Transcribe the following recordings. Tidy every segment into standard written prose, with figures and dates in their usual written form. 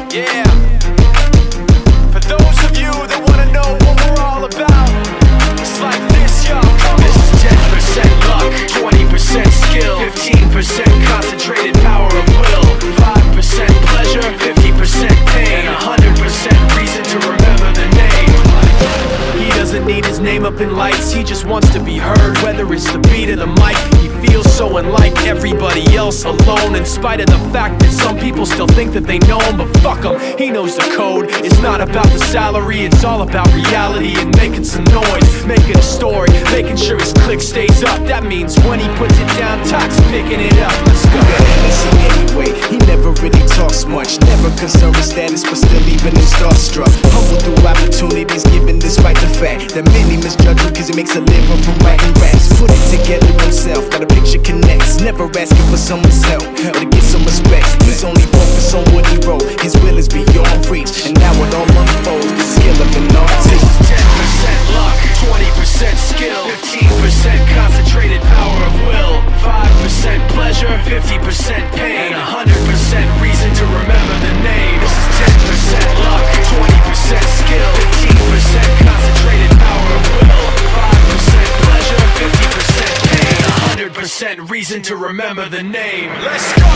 Yeah. For those of you that wanna know what we're all about, it's like this, y'all. This is 10% luck, 20% skill, 15% concentrated power of will, 5% pleasure, 50% pain, and 100% reason to remember the name. He doesn't need his name up in lights, he just wants to be heard, whether it's the beat or the mic. He feels so unlike everybody else, alone, in spite of the fact that some people still think that they know him. But fuck him, he knows the code. It's not about the salary, it's all about reality and making some noise, making a story, making sure his click stays up. That means when he puts it down, Tox picking it up. Let's go. Listen anyway, he never really talks much, never concerned with status, but still even him starstruck. Humble through opportunities given despite the fact that many misjudge him cause he makes a living from writing raps. Put it together himself, got a picture connects, never asking for someone's help or to get some respect. He's only focused on what he wrote, his will is beyond reach, and now it all unfolds, the skill of an artist. This is 10% luck, 20% skill, 15% concentrated power of will, 5% pleasure, 50% pain, and 100% reason to remember the name. This is 10% luck, 20% skill, 15% concentrated power of will, 5% pleasure, 50% pain, 100% reason to remember the name. Let's go!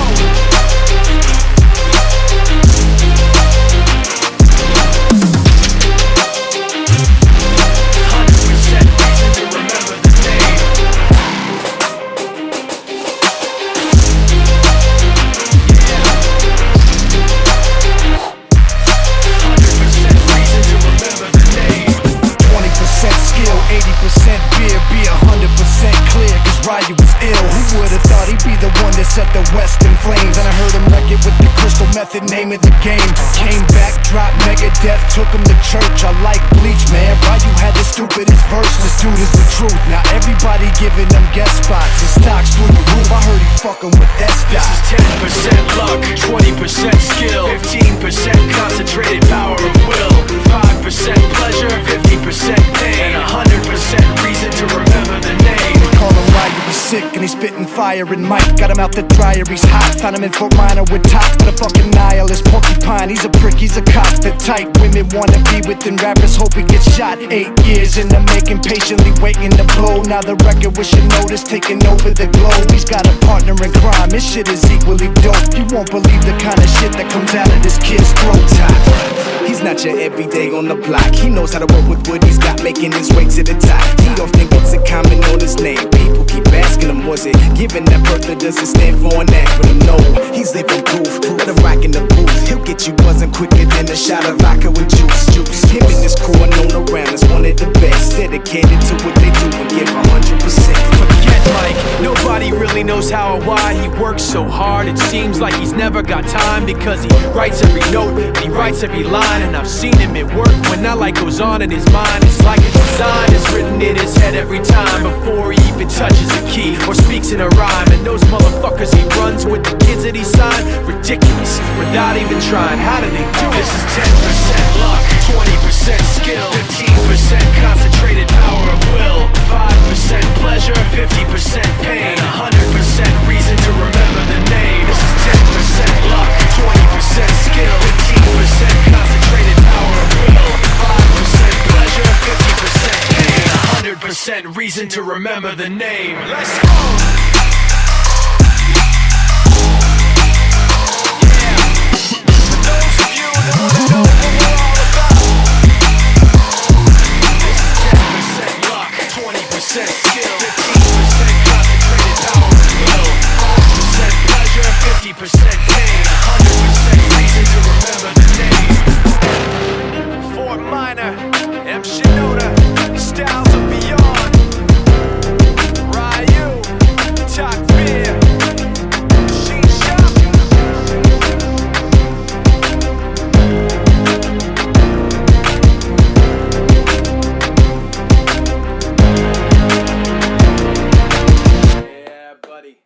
Ryu was ill. Who would've thought he'd be the one that set the West in flames? And I heard him wreck it with the crystal method, name of the game. Came back, dropped Megadeth, took him to church. I like Bleach, man. Ryu had the stupidest verse. This dude is the truth. Now everybody giving them guest spots. His stocks through the roof. I heard he fucking with that stock. This is 10% luck, 20% skill, 15% concentrated power of will, 5% pleasure, 50% pain, and 100% reason to remember the name. Call him Ryu, he's sick and he's spitting fire and Mike got him out the dryer, he's hot. Found him in Fort Minor with Tox, but a fucking nihilist porcupine. He's a prick, he's a cop. The type women wanna be within rappers, hope he gets shot. 8 years in the making, patiently waiting to blow. Now the record with your notice taking over the globe. He's got a partner in crime, his shit is equally dope. You won't believe the kind of shit that comes out of this kid's throat. He's not your everyday on the block. He knows how to work with what he's got, making his way to the top. He often gets a comment on his name. People keep asking him, was it given that birth or does it stand for an acronym? No, he's living proof. Let him rock in the booth. He'll get you buzzing quicker than a shot of vodka with juice. Him and his crew are known around as one of the best, dedicated to what they do and give 100%. Forget Mike, nobody really knows how or why he works so hard. It seems like he's never got time because he writes every note and he writes every line. And I've seen him at work when that light goes on in his mind. It's like a design is written in his head every time before he even touches a key or speaks in a rhyme. And those motherfuckers he runs with, the kids that he signed, ridiculous, without even trying. How do they do this? Is 10% luck, 20% skill, 15% concentrated power of will, 5% pleasure, 50% pain, 100% reason to remember the name. This is 10% luck, 20% skill, 15% concentrated power of will, 5% pleasure, 50% pain, 100% reason to remember the name. Let's go! Skill, 15% concentrated power of will, 5% pleasure, 50%